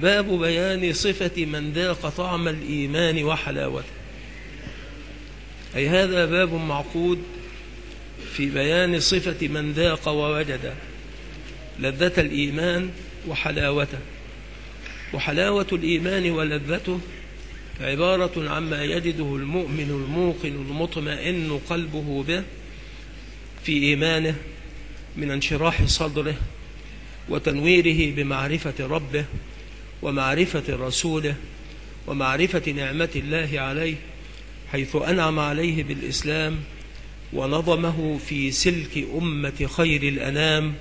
باب بيان صفة من ذاق طعم الإيمان وحلاوته، أي هذا باب معقود في بيان صفة من ذاق ووجد لذة الإيمان وحلاوته. وحلاوة الإيمان ولذته عبارة عما يجده المؤمن الموقن المطمئن قلبه به في إيمانه من انشراح صدره وتنويره بمعرفة ربه ومعرفة رسوله ومعرفة نعمة الله عليه، حيث أنعم عليه بالإسلام ونظمه في سلك أمة خير الأنام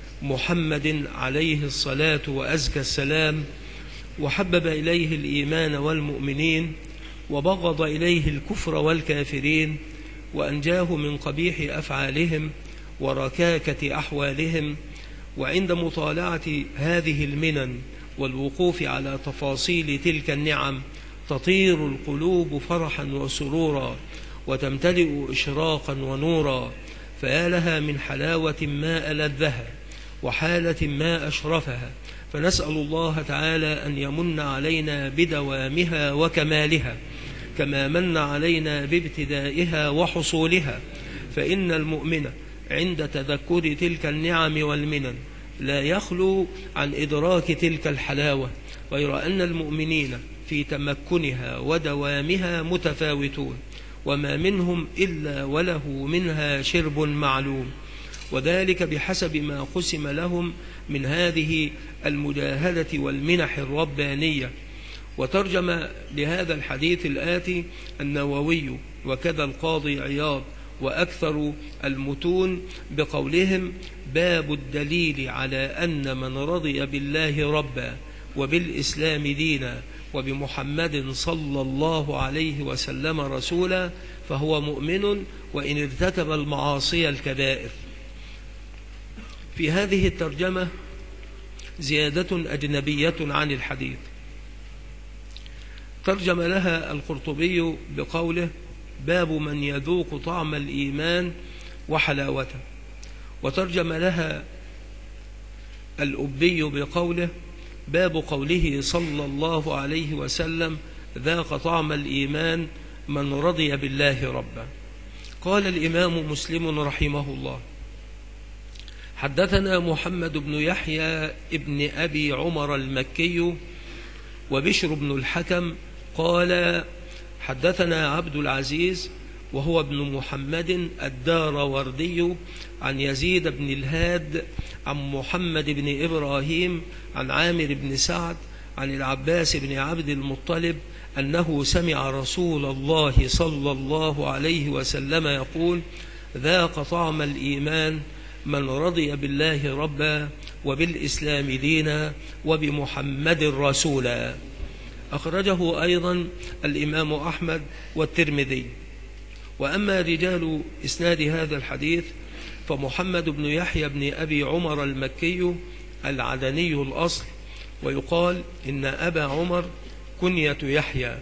محمد عليه الصلاة وأزكى السلام، وحبب إليه الإيمان والمؤمنين وبغض إليه الكفر والكافرين، وأنجاه من قبيح أفعالهم وركاكة أحوالهم. وعند مطالعة هذه المنن والوقوف على تفاصيل تلك النعم تطير القلوب فرحا وسرورا وتمتلئ إشراقا ونورا، فيا لها من حلاوة ما ألذها وحالة ما أشرفها. فنسأل الله تعالى أن يمن علينا بدوامها وكمالها كما من علينا بابتدائها وحصولها، فإن المؤمن عند تذكر تلك النعم والمنن لا يخلو عن إدراك تلك الحلاوة، غير أن المؤمنين في تمكنها ودوامها متفاوتون، وما منهم إلا وله منها شرب معلوم، وذلك بحسب ما قسم لهم من هذه المجاهدة والمنح الربانية. وترجم لهذا الحديث الآتي النووي وكذا القاضي عياض وأكثر المتون بقولهم: باب الدليل على أن من رضي بالله ربا وبالإسلام دينا وبمحمد صلى الله عليه وسلم رسولا فهو مؤمن وإن ارتكب المعاصي الكبائر. في هذه الترجمة زيادة أجنبية عن الحديث، ترجم لها القرطبي بقوله: باب من يذوق طعم الإيمان وحلاوته. وترجم لها الأبي بقوله: باب قوله صلى الله عليه وسلم: ذاق طعم الإيمان من رضي بالله ربا. قال الإمام مسلم رحمه الله: حدثنا محمد بن يحيى ابن أبي عمر المكي وبشر بن الحكم قال: حدثنا عبد العزيز وهو ابن محمد الداروردي عن يزيد بن الهاد عن محمد بن إبراهيم عن عامر بن سعد عن العباس بن عبد المطلب أنه سمع رسول الله صلى الله عليه وسلم يقول: ذاق طعم الإيمان من رضي بالله ربا وبالإسلام دينا وبمحمد رسولا. أخرجه أيضا الإمام أحمد والترمذي. وأما رجال إسناد هذا الحديث فمحمد بن يحيى بن أبي عمر المكي العدني الأصل، ويقال إن أبا عمر كنية يحيى،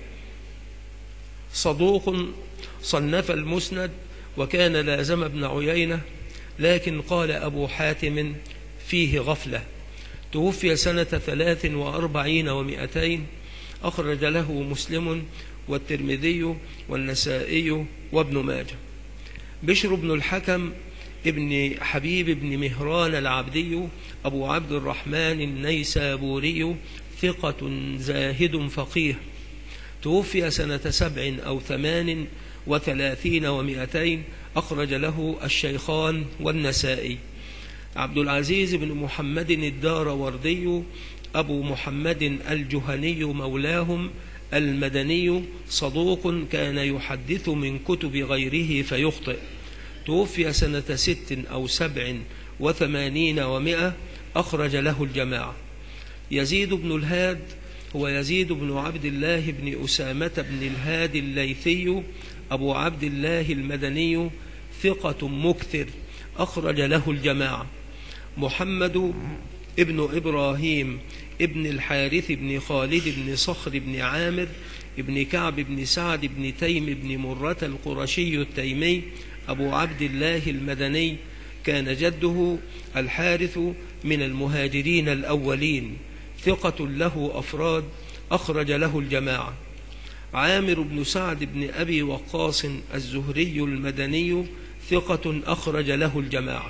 صدوق صنف المسند وكان لازم ابن عيينة، لكن قال أبو حاتم فيه غفلة. توفي سنة 43 و200. أخرج له مسلم والترمذي والنسائي وابن ماجه. بشر بن الحكم ابن حبيب بن مهران العبدي أبو عبد الرحمن النيسابوري ثقة زاهد فقيه، توفي سنة 7 أو 38 و200. أخرج له الشيخان والنسائي. عبد العزيز بن محمد الداروردي أبو محمد الجهني مولاهم المدني، صدوق كان يحدث من كتب غيره فيخطئ، توفي سنة 6 أو 87 و100. أخرج له الجماعة. يزيد بن الهاد هو يزيد بن عبد الله بن أسامة بن الهاد الليثي أبو عبد الله المدني، ثقة مكثر. أخرج له الجماعة. محمد ابن إبراهيم ابن الحارث بن خالد بن صخر بن عامر ابن كعب بن سعد بن تيم بن مرة القرشي التيمي أبو عبد الله المدني، كان جده الحارث من المهاجرين الأولين، ثقة له أفراد أخرج له الجماعة. عامر بن سعد بن أبي وقاص الزهري المدني ثقة أخرج له الجماعة.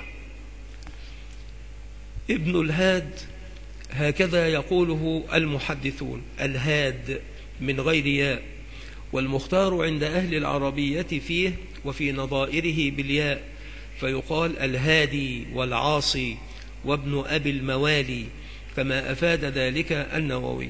ابن الهاد هكذا يقوله المحدثون، الهاد من غير ياء، والمختار عند أهل العربية فيه وفي نظائره بالياء، فيقال الهادي والعاصي وابن أبي الموالي، كما أفاد ذلك النووي.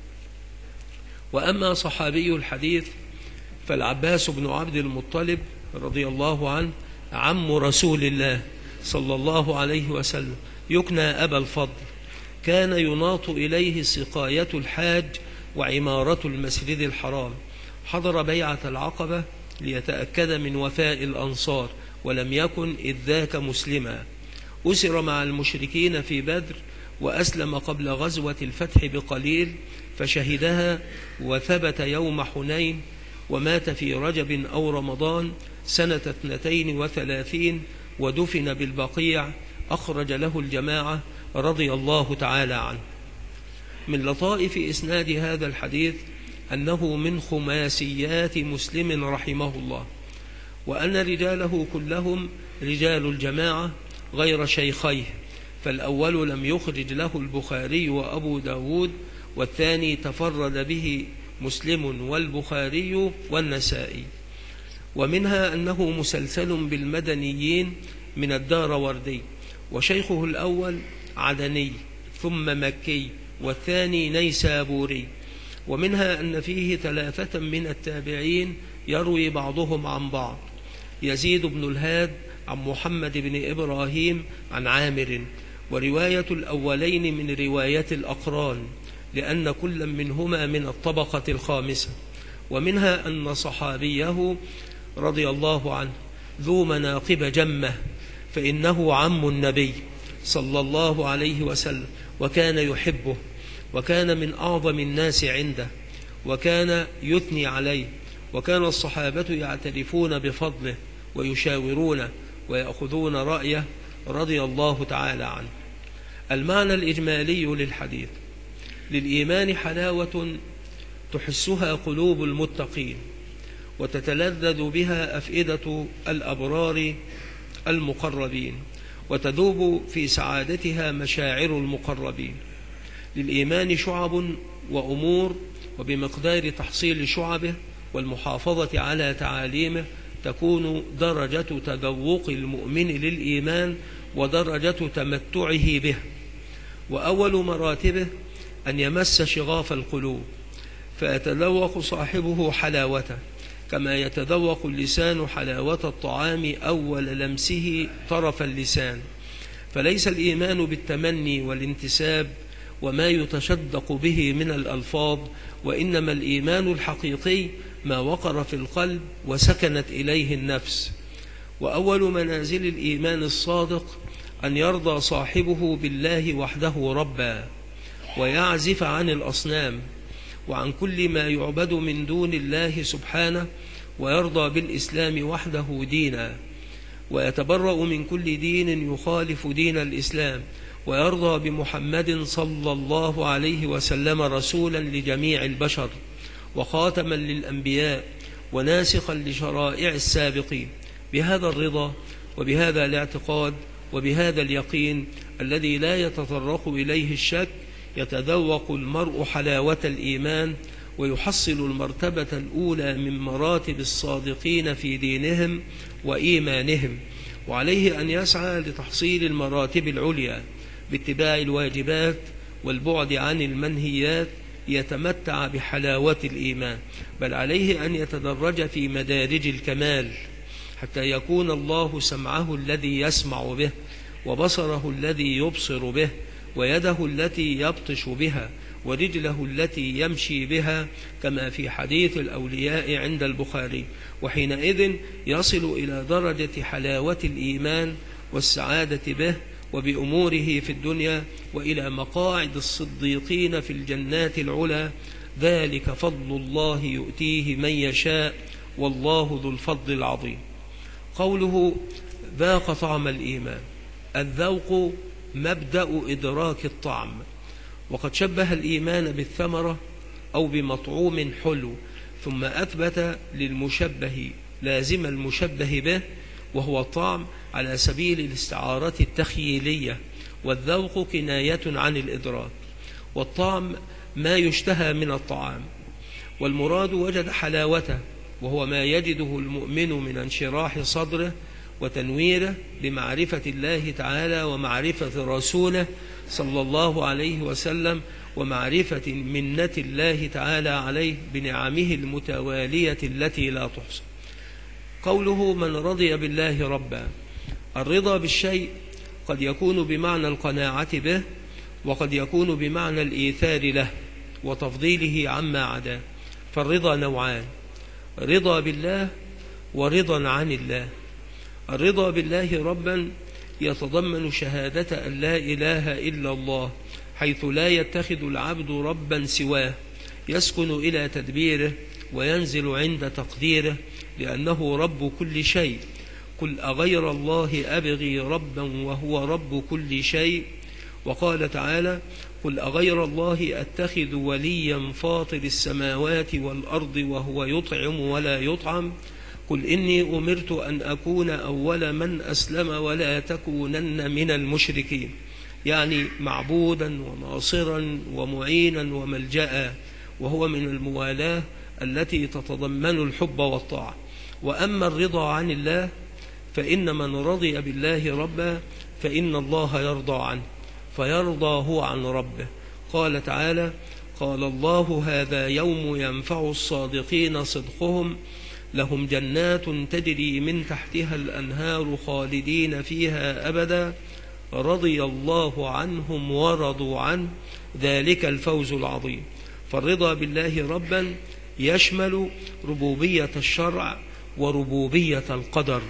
وأما صحابي الحديث فالعباس بن عبد المطلب رضي الله عنه عم رسول الله صلى الله عليه وسلم، يكنى أبا الفضل، كان يناط إليه سقاية الحاج وعمارة المسجد الحرام. حضر بيعة العقبة ليتأكد من وفاء الأنصار، ولم يكن إذ ذاك مسلما. أسر مع المشركين في بدر، وأسلم قبل غزوة الفتح بقليل فشهدها، وثبت يوم حنين، ومات في رجب أو رمضان سنة 32 ودفن بالبقيع، أخرج له الجماعة رضي الله تعالى عنه. من لطائف إسناد هذا الحديث أنه من خماسيات مسلم رحمه الله، وأن رجاله كلهم رجال الجماعة غير شيخيه، فالأول لم يخرج له البخاري وأبو داود، والثاني تفرد به مسلم والبخاري والنسائي. ومنها أنه مسلسل بالمدنيين من الداروردي، وشيخه الأول عدني ثم مكي، والثاني نيسابوري. ومنها أن فيه 3 من التابعين يروي بعضهم عن بعض: يزيد بن الهاد عن محمد بن إبراهيم عن عامر، ورواية الأولين من رواية الأقران، لأن كل منهما من الطبقة الخامسة. ومنها أن صحابيه رضي الله عنه ذو مناقب جمة، فإنه عم النبي صلى الله عليه وسلم، وكان يحبه، وكان من أعظم الناس عنده، وكان يثني عليه، وكان الصحابة يعترفون بفضله ويشاورونه ويأخذون رأيه رضي الله تعالى عنه. المعنى الإجمالي للحديث: للإيمان حلاوة تحسها قلوب المتقين، وتتلذذ بها أفئدة الأبرار المقربين، وتذوب في سعادتها مشاعر المقربين. للإيمان شعب وأمور، وبمقدار تحصيل شعبه والمحافظة على تعاليمه تكون درجة تذوق المؤمن للإيمان ودرجة تمتعه به. وأول مراتبه أن يمس شغاف القلوب فيتذوق صاحبه حلاوته، كما يتذوق اللسان حلاوة الطعام أول لمسه طرف اللسان. فليس الإيمان بالتمني والانتساب وما يتشدق به من الألفاظ، وإنما الإيمان الحقيقي ما وقر في القلب وسكنت إليه النفس. وأول منازل الإيمان الصادق أن يرضى صاحبه بالله وحده ربا، ويعزف عن الأصنام وعن كل ما يعبد من دون الله سبحانه، ويرضى بالإسلام وحده دينا، ويتبرأ من كل دين يخالف دين الإسلام، ويرضى بمحمد صلى الله عليه وسلم رسولا لجميع البشر وخاتما للأنبياء وناسخا لشرائع السابقين. بهذا الرضا وبهذا الاعتقاد وبهذا اليقين الذي لا يتطرق إليه الشك يتذوق المرء حلاوة الإيمان، ويحصل المرتبة الأولى من مراتب الصادقين في دينهم وإيمانهم. وعليه أن يسعى لتحصيل المراتب العليا باتباع الواجبات والبعد عن المنهيات ليتمتع بحلاوة الإيمان، بل عليه أن يتدرج في مدارج الكمال حتى يكون الله سمعه الذي يسمع به، وبصره الذي يبصر به، ويده التي يبطش بها، ورجله التي يمشي بها، كما في حديث الأولياء عند البخاري. وحينئذ يصل إلى درجة حلاوة الإيمان والسعادة به وبأموره في الدنيا، وإلى مقاعد الصديقين في الجنات العلى. ذلك فضل الله يؤتيه من يشاء، والله ذو الفضل العظيم. قوله ذاق طعم الإيمان: الذوق مبدأ إدراك الطعم، وقد شبه الإيمان بالثمرة أو بمطعوم حلو، ثم أثبت للمشبه لازم المشبه به وهو الطعم على سبيل الاستعارة التخييلية، والذوق كناية عن الإدراك، والطعم ما يشتهى من الطعام، والمراد وجد حلاوته وهو ما يجده المؤمن من انشراح صدره وتنويره بمعرفة الله تعالى ومعرفة رسوله صلى الله عليه وسلم ومعرفة منة الله تعالى عليه بنعمه المتوالية التي لا تحصى. قوله من رضي بالله ربا، الرضا بالشيء قد يكون بمعنى القناعة به، وقد يكون بمعنى الإيثار له وتفضيله عما عداه، فالرضا نوعان: رضا بالله ورضا عن الله. الرضا بالله ربا يتضمن شهادة أن لا إله إلا الله، حيث لا يتخذ العبد ربا سواه يسكن إلى تدبيره وينزل عند تقديره، لأنه رب كل شيء. قل أغير الله أبغي ربا وهو رب كل شيء. وقال تعالى: قل أغير الله أتخذ وليا فاطر السماوات والأرض وهو يطعم ولا يطعم. قل إني أمرت أن أكون أول من أسلم ولا تكونن من المشركين، يعني معبودا وناصرا ومعينا وملجأ، وهو من الموالاة التي تتضمن الحب والطاعة. وأما الرضا عن الله فإن من رضي بالله ربا فإن الله يرضى عنه، فيرضى هو عن ربه. قال تعالى: قال الله هذا يوم ينفع الصادقين صدقهم، لهم جنات تجري من تحتها الأنهار خالدين فيها أبدا، رضي الله عنهم ورضوا عنه، ذلك الفوز العظيم. فالرضا بالله ربا يشمل ربوبية الشرع وربوبية القدر.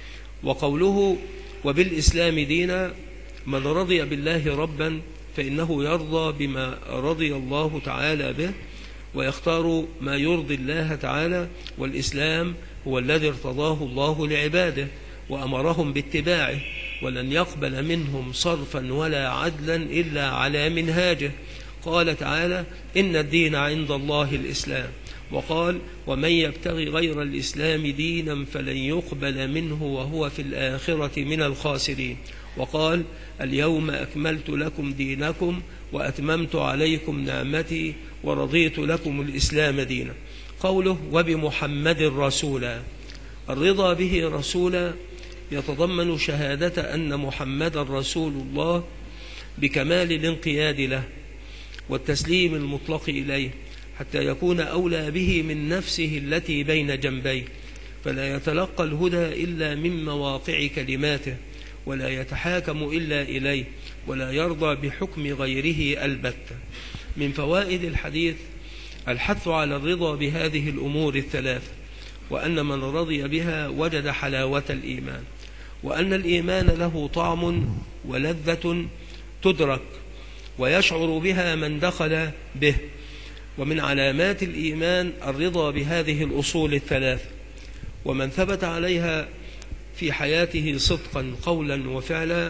وقوله وبالإسلام دينا، من رضي بالله ربا فإنه يرضى بما رضي الله تعالى به ويختار ما يرضي الله تعالى، والإسلام هو الذي ارتضاه الله لعباده وأمرهم باتباعه، ولن يقبل منهم صرفا ولا عدلا إلا على منهاجه. قال تعالى: إن الدين عند الله الإسلام. وقال: ومن يبتغي غير الإسلام دينا فلن يقبل منه وهو في الآخرة من الخاسرين. وقال: اليوم أكملت لكم دينكم وأتممت عليكم نعمتي ورضيت لكم الإسلام دينا. قوله وبمحمد رسولا، الرضا به رسولا يتضمن شهادة أن محمد رسول الله بكمال الانقياد له والتسليم المطلق إليه، حتى يكون أولى به من نفسه التي بين جنبيه، فلا يتلقى الهدى إلا من مواقع كلماته، ولا يتحاكم إلا إليه، ولا يرضى بحكم غيره البتة. من فوائد الحديث الحث على الرضا بهذه الأمور الثلاث، وأن من رضي بها وجد حلاوة الإيمان، وأن الإيمان له طعم ولذة تدرك ويشعر بها من دخل به. ومن علامات الإيمان الرضا بهذه الأصول الثلاث، ومن ثبت عليها في حياته صدقا قولا وفعلا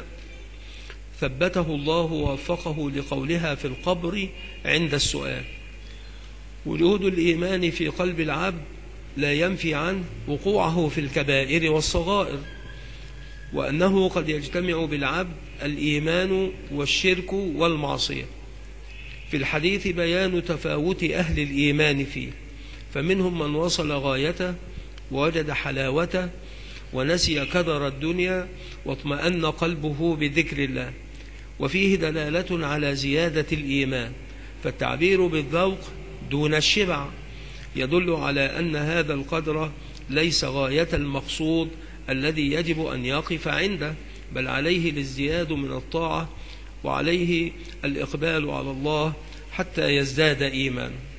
ثبته الله ووفقه لقولها في القبر عند السؤال. وجود الإيمان في قلب العبد لا ينفي عنه وقوعه في الكبائر والصغائر، وأنه قد يجتمع بالعبد الإيمان والشرك والمعصية. في الحديث بيان تفاوت أهل الإيمان فيه، فمنهم من وصل غايته ووجد حلاوته ونسي كدر الدنيا واطمأن قلبه بذكر الله، وفيه دلالة على زيادة الإيمان، فالتعبير بالذوق دون الشبع يدل على أن هذا القدر ليس غاية المقصود الذي يجب أن يقف عنده، بل عليه الازدياد من الطاعة وعليه الإقبال على الله حتى يزداد إيمانا.